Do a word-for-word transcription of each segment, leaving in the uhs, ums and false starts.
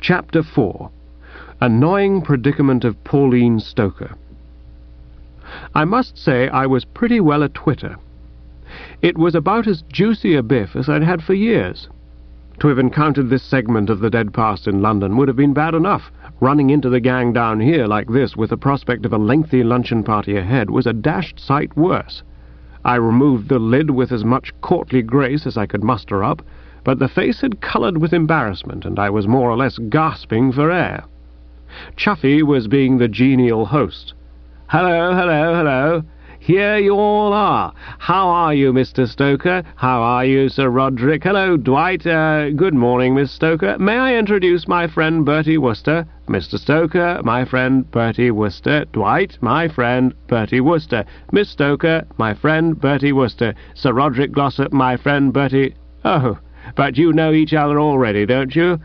Chapter four. Annoying Predicament of Pauline Stoker. I must say I was pretty well a twitter. It was about as juicy a biff as I'd had for years. To have encountered this segment of the dead past in London would have been bad enough. Running into the gang down here like this with the prospect of a lengthy luncheon party ahead was a dashed sight worse. I removed the lid with as much courtly grace as I could muster up, but the face had coloured with embarrassment, and I was more or less gasping for air. Chuffy was being the genial host. "Hello, hello, hello. Here you all are. How are you, Mister Stoker? How are you, Sir Roderick? Hello, Dwight. Uh, good morning, Miss Stoker. May I introduce my friend Bertie Wooster? Mister Stoker, my friend Bertie Wooster. Dwight, my friend Bertie Wooster. Miss Stoker, my friend Bertie Wooster. Sir Roderick Glossop, my friend Bertie... Oh, but you know each other already, don't you?"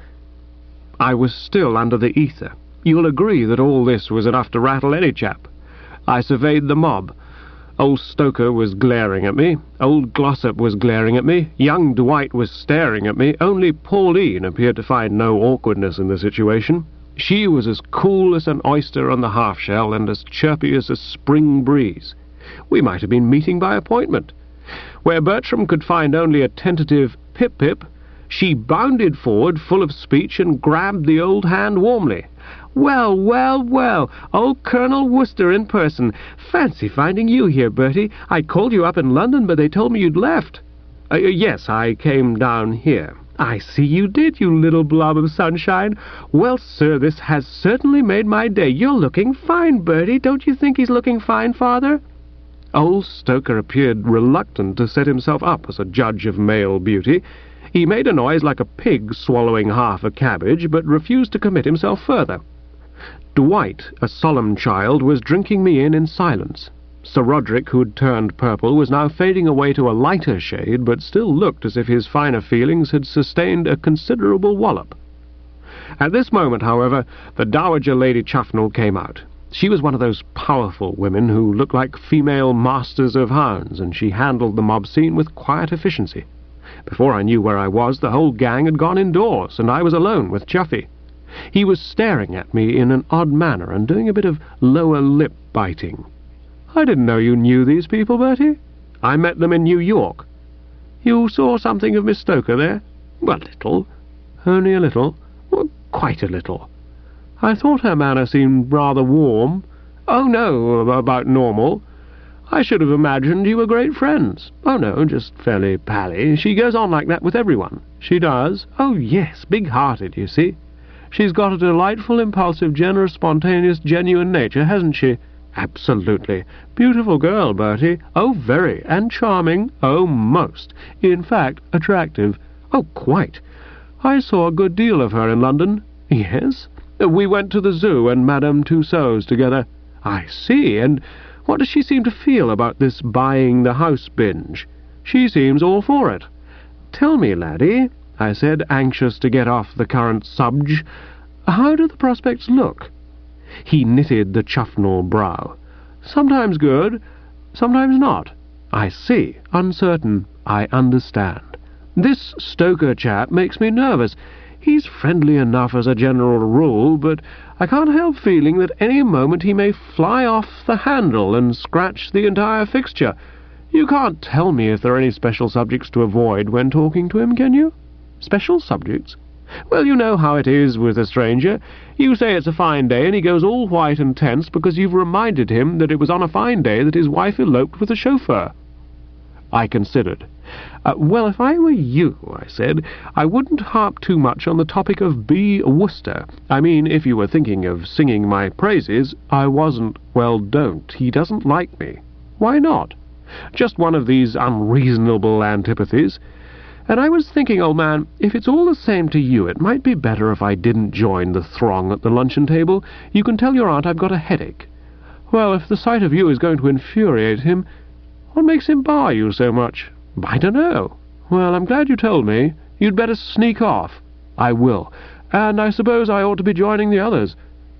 I was still under the ether. You'll agree that all this was enough to rattle any chap. I surveyed the mob. Old Stoker was glaring at me, old Glossop was glaring at me, young Dwight was staring at me, only Pauline appeared to find no awkwardness in the situation. She was as cool as an oyster on the half-shell and as chirpy as a spring breeze. We might have been meeting by appointment. Where Bertram could find only a tentative pip-pip, she bounded forward full of speech and grabbed the old hand warmly. "Well, well, well, old Colonel Wooster in person. Fancy finding you here, Bertie. I called you up in London, but they told me you'd left." Uh, yes, I came down here." "I see you did, you little blob of sunshine. Well, sir, this has certainly made my day. You're looking fine, Bertie. Don't you think he's looking fine, father?" Old Stoker appeared reluctant to set himself up as a judge of male beauty. He made a noise like a pig swallowing half a cabbage, but refused to commit himself further. Dwight, a solemn child, was drinking me in in silence. Sir Roderick, who'd turned purple, was now fading away to a lighter shade, but still looked as if his finer feelings had sustained a considerable wallop. At this moment, however, the Dowager Lady Chuffnell came out. She was one of those powerful women who look like female masters of hounds, and she handled the mob scene with quiet efficiency. Before I knew where I was, the whole gang had gone indoors, and I was alone with Chuffy. He was staring at me in an odd manner and doing a bit of lower lip biting. "I didn't know you knew these people, Bertie." "I met them in New York." "You saw something of Miss Stoker there?" "A little." "Only a little?" "Well, quite a little." "I thought her manner seemed rather warm." "Oh, no, about normal." "I should have imagined you were great friends." "Oh, no, just fairly pally. She goes on like that with everyone." "She does?" "Oh, yes, big-hearted, you see. She's got a delightful, impulsive, generous, spontaneous, genuine nature, hasn't she?" "Absolutely. Beautiful girl, Bertie." "Oh, very. And charming." "Oh, most. In fact, attractive." "Oh, quite. I saw a good deal of her in London." "Yes?" "We went to the Zoo and Madame Tussauds together." "I see. And what does she seem to feel about this buying the house binge?" "She seems all for it." "Tell me, laddie," I said, anxious to get off the current subject, "how do the prospects look?" He knitted the Chuffnell brow. "Sometimes good, sometimes not." "I see. Uncertain. I understand. This Stoker chap makes me nervous. He's friendly enough as a general rule, but I can't help feeling that any moment he may fly off the handle and scratch the entire fixture. You can't tell me if there are any special subjects to avoid when talking to him, can you?" "Special subjects?" "Well, you know how it is with a stranger. You say it's a fine day, and he goes all white and tense because you've reminded him that it was on a fine day that his wife eloped with a chauffeur." I considered. Uh, well, if I were you, I said, I wouldn't harp too much on the topic of B. Wooster. I mean, if you were thinking of singing my praises, I wasn't. Well, don't. He doesn't like me. Why not? Just one of these unreasonable antipathies. And I was thinking, old man, if it's all the same to you, it might be better if I didn't join the throng at the luncheon table. You can tell your aunt I've got a headache. Well, if the sight of you is going to infuriate him, what makes him bar you so much? I don't know. Well, I'm glad you told me. You'd better sneak off. I will. And I suppose I ought to be joining the others.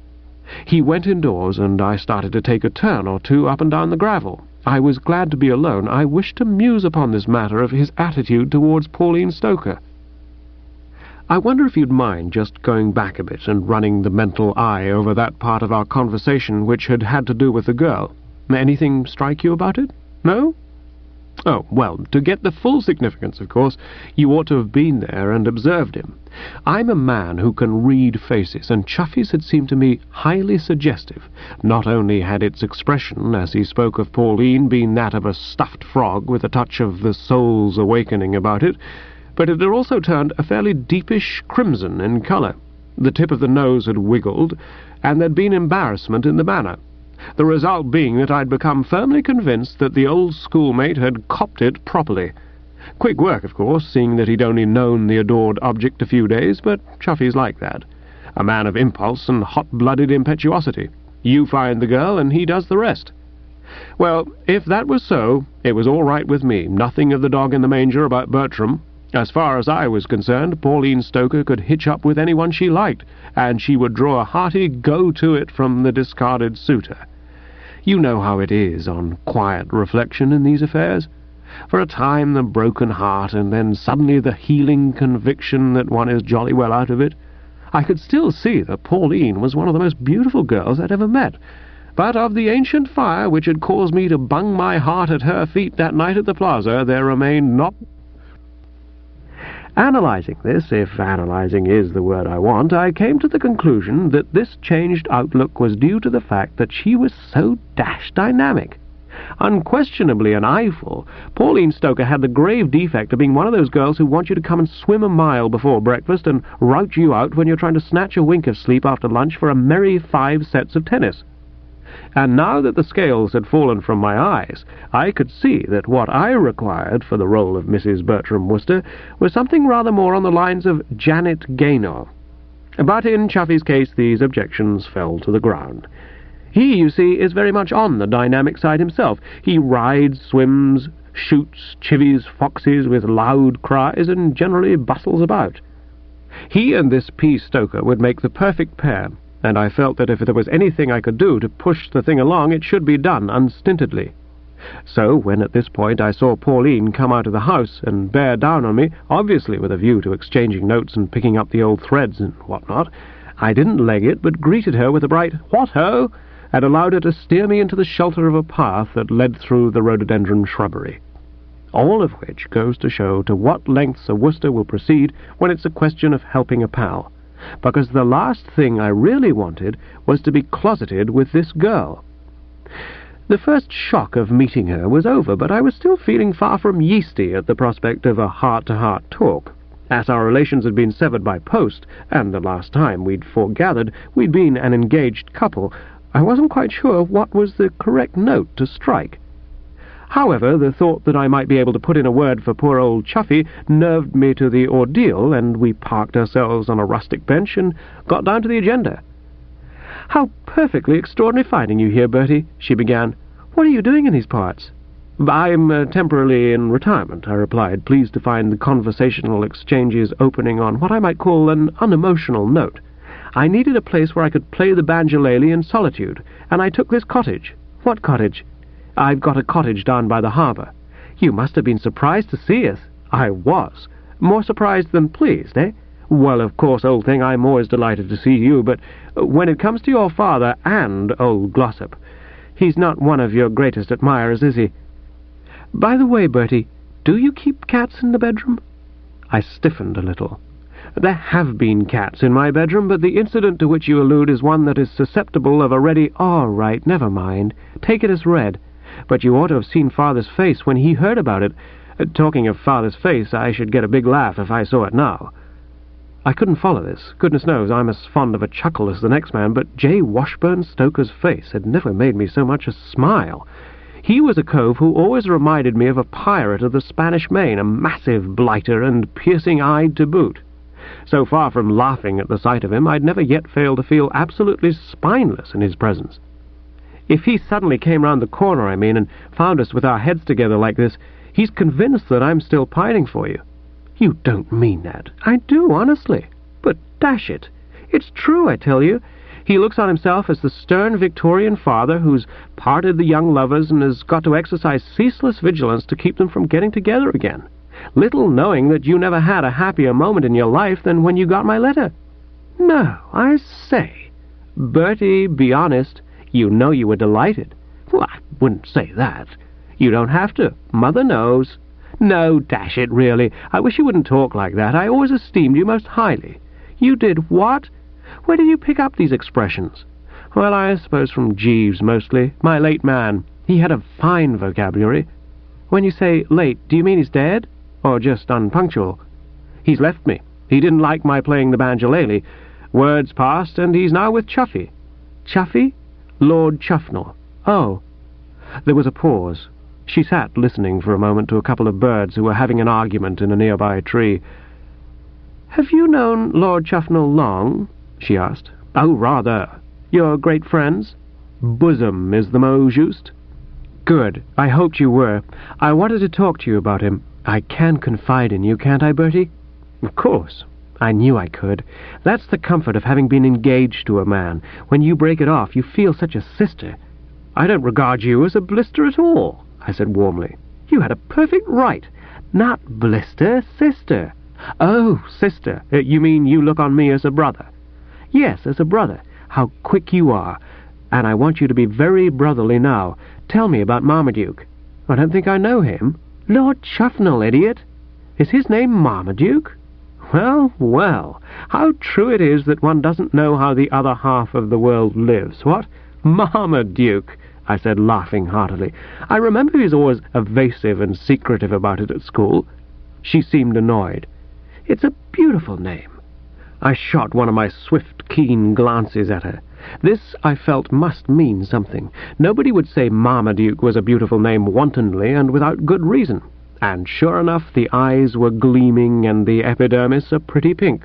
He went indoors, and I started to take a turn or two up and down the gravel. I was glad to be alone. I wished to muse upon this matter of his attitude towards Pauline Stoker. I wonder if you'd mind just going back a bit and running the mental eye over that part of our conversation which had had to do with the girl. Anything strike you about it? No? Oh, well, to get the full significance, of course, you ought to have been there and observed him. I'm a man who can read faces, and Chuffy's had seemed to me highly suggestive. Not only had its expression, as he spoke of Pauline, been that of a stuffed frog with a touch of the soul's awakening about it, but it had also turned a fairly deepish crimson in colour. The tip of the nose had wiggled, and there'd been embarrassment in the manner. The result being that I'd become firmly convinced that the old schoolmate had copped it properly. Quick work, of course, seeing that he'd only known the adored object a few days, but Chuffy's like that. A man of impulse and hot-blooded impetuosity. You find the girl, and he does the rest. Well, if that was so, it was all right with me. Nothing of the dog in the manger about Bertram. As far as I was concerned, Pauline Stoker could hitch up with anyone she liked, and she would draw a hearty go-to-it from the discarded suitor. You know how it is on quiet reflection in these affairs. For a time the broken heart, and then suddenly the healing conviction that one is jolly well out of it. I could still see that Pauline was one of the most beautiful girls I'd ever met, but of the ancient fire which had caused me to bung my heart at her feet that night at the Plaza, there remained not... Analyzing this, if analyzing is the word I want, I came to the conclusion that this changed outlook was due to the fact that she was so dashed dynamic. Unquestionably an eyeful, Pauline Stoker had the grave defect of being one of those girls who want you to come and swim a mile before breakfast and rout you out when you're trying to snatch a wink of sleep after lunch for a merry five sets of tennis. And now that the scales had fallen from my eyes, I could see that what I required for the role of Missus Bertram Wooster was something rather more on the lines of Janet Gaynor. But in Chuffy's case these objections fell to the ground. He, you see, is very much on the dynamic side himself. He rides, swims, shoots, chivies foxes with loud cries, and generally bustles about. He and this P. Stoker would make the perfect pair, and I felt that if there was anything I could do to push the thing along, it should be done unstintedly. So, when at this point I saw Pauline come out of the house and bear down on me, obviously with a view to exchanging notes and picking up the old threads and what-not, I didn't leg it, but greeted her with a bright "What-ho!" and allowed her to steer me into the shelter of a path that led through the rhododendron shrubbery. All of which goes to show to what lengths a Wooster will proceed when it's a question of helping a pal, because the last thing I really wanted was to be closeted with this girl. The first shock of meeting her was over, but I was still feeling far from yeasty at the prospect of a heart-to-heart talk. As our relations had been severed by post, and the last time we'd foregathered we'd been an engaged couple, I wasn't quite sure what was the correct note to strike. However, the thought that I might be able to put in a word for poor old Chuffy nerved me to the ordeal, and we parked ourselves on a rustic bench and got down to the agenda. "How perfectly extraordinary finding you here, Bertie," she began. "What are you doing in these parts?" "I'm uh, temporarily in retirement," I replied, pleased to find the conversational exchanges opening on what I might call an unemotional note. "I needed a place where I could play the banjolele in solitude, and I took this cottage." "What cottage?" "I've got a cottage down by the harbour." "You must have been surprised to see us." "I was. More surprised than pleased, eh?" "Well, of course, old thing, I'm always delighted to see you, but when it comes to your father and old Glossop, he's not one of your greatest admirers, is he? By the way, Bertie, do you keep cats in the bedroom?" I stiffened a little. "There have been cats in my bedroom, but the incident to which you allude is one that is susceptible of a ready, 'All right, never mind. Take it as read.' But you ought to have seen Father's face when he heard about it. Uh, talking of Father's face, I should get a big laugh if I saw it now." I couldn't follow this. Goodness knows I'm as fond of a chuckle as the next man, but J. Washburn Stoker's face had never made me so much as smile. He was a cove who always reminded me of a pirate of the Spanish Main, a massive blighter and piercing-eyed to boot. So far from laughing at the sight of him, I'd never yet failed to feel absolutely spineless in his presence. If he suddenly came round the corner, I mean, and found us with our heads together like this, he's convinced that I'm still pining for you. "You don't mean that." "I do, honestly." "But dash it, it's true, I tell you. He looks on himself as the stern Victorian father who's parted the young lovers and has got to exercise ceaseless vigilance to keep them from getting together again. little knowing that you never had a happier moment in your life than when you got my letter. No, I say. Bertie, be honest. You know you were delighted. Well, I wouldn't say that. You don't have to. Mother knows. No, dash it, really. I wish you wouldn't talk like that. I always esteemed you most highly. You did what? Where did you pick up these expressions? Well, I suppose from Jeeves, mostly. My late man. He had a fine vocabulary. When you say late, do you mean he's dead? Or just unpunctual? He's left me. He didn't like my playing the banjolele. Words passed, and he's now with Chuffy. Chuffy? Lord Chuffnell. Oh. There was a pause. She sat listening for a moment to a couple of birds who were having an argument in a nearby tree. "Have you known Lord Chuffnell long?" she asked. "Oh, rather. You're great friends?" "Bosom is the mot juste." "Good. I hoped you were. I wanted to talk to you about him. I can confide in you, can't I, Bertie?" "Of course. I knew I could. That's the comfort of having been engaged to a man. When you break it off, you feel such a sister." "I don't regard you as a blister at all," I said warmly. "You had a perfect right." "Not blister, sister." "Oh, sister. Uh, you mean you look on me as a brother?" "Yes, as a brother. How quick you are. And I want you to be very brotherly now. Tell me about Marmaduke." "I don't think I know him." "Lord Chuffnell, idiot. Is his name Marmaduke?" "Well, well, how true it is that one doesn't know how the other half of the world lives, what? Marmaduke," I said, laughing heartily. "I remember he was always evasive and secretive about it at school." She seemed annoyed. "It's a beautiful name." I shot one of my swift, keen glances at her. This, I felt, must mean something. Nobody would say Marmaduke was a beautiful name wantonly and without good reason. And sure enough, the eyes were gleaming and the epidermis a pretty pink.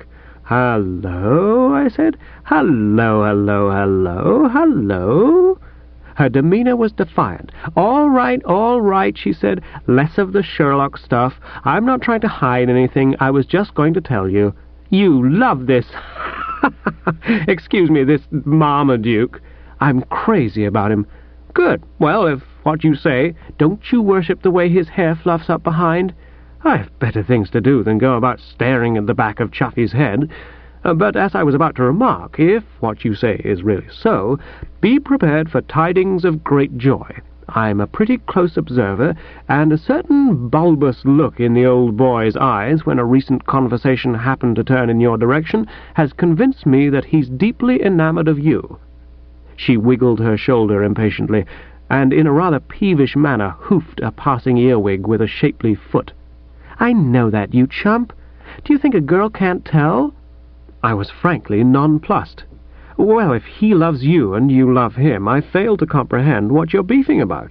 "Hello," I said. "Hello, hello, hello, hello." Her demeanor was defiant. "All right, all right," she said. "Less of the Sherlock stuff. I'm not trying to hide anything. I was just going to tell you. You love this excuse me, this Marmaduke. I'm crazy about him." "Good. Well, if what you say, don't you worship the way his hair fluffs up behind? I've better things to do than go about staring at the back of Chuffy's head. Uh, but as I was about to remark, if what you say is really so, be prepared for tidings of great joy. I'm a pretty close observer, and a certain bulbous look in the old boy's eyes when a recent conversation happened to turn in your direction has convinced me that he's deeply enamored of you." She wiggled her shoulder impatiently, and in a rather peevish manner hoofed a passing earwig with a shapely foot. "I know that, you chump. Do you think a girl can't tell?" I was frankly nonplussed. "Well, if he loves you and you love him, I fail to comprehend what you're beefing about."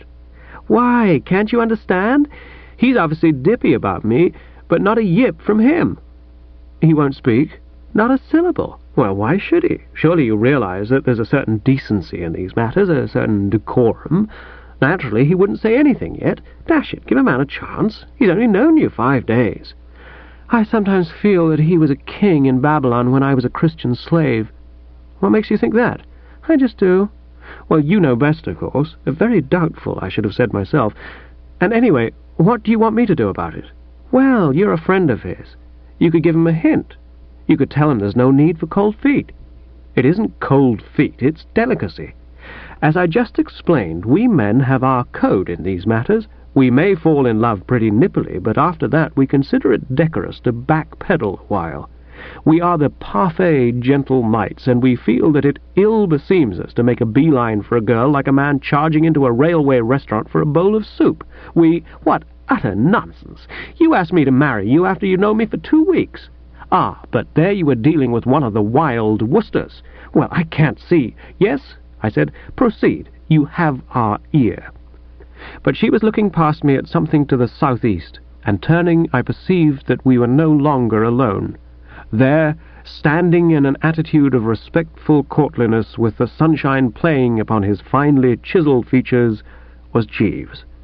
"Why, can't you understand? He's obviously dippy about me, but not a yip from him." "He won't speak?" "Not a syllable." "Well, why should he? Surely you realize that there's a certain decency in these matters, a certain decorum. Naturally, he wouldn't say anything yet. Dash it, give a man a chance. He's only known you five days." "I sometimes feel that he was a king in Babylon when I was a Christian slave." "What makes you think that?" "I just do." "Well, you know best, of course. Very doubtful, I should have said myself. And anyway, what do you want me to do about it?" "Well, you're a friend of his. You could give him a hint. You could tell him there's no need for cold feet." "It isn't cold feet, it's delicacy. As I just explained, we men have our code in these matters. We may fall in love pretty nippily, but after that we consider it decorous to backpedal a while. We are the parfait gentle knights, and we feel that it ill beseems us to make a beeline for a girl like a man charging into a railway restaurant for a bowl of soup. We... What utter nonsense! You asked me to marry you after you known me for two weeks. Ah, but there you were dealing with one of the wild Worcesters. Well, I can't see... Yes, I said, proceed. You have our ear. But she was looking past me at something to the southeast, and turning, I perceived that we were no longer alone. There, standing in an attitude of respectful courtliness with the sunshine playing upon his finely chiselled features, was Jeeves.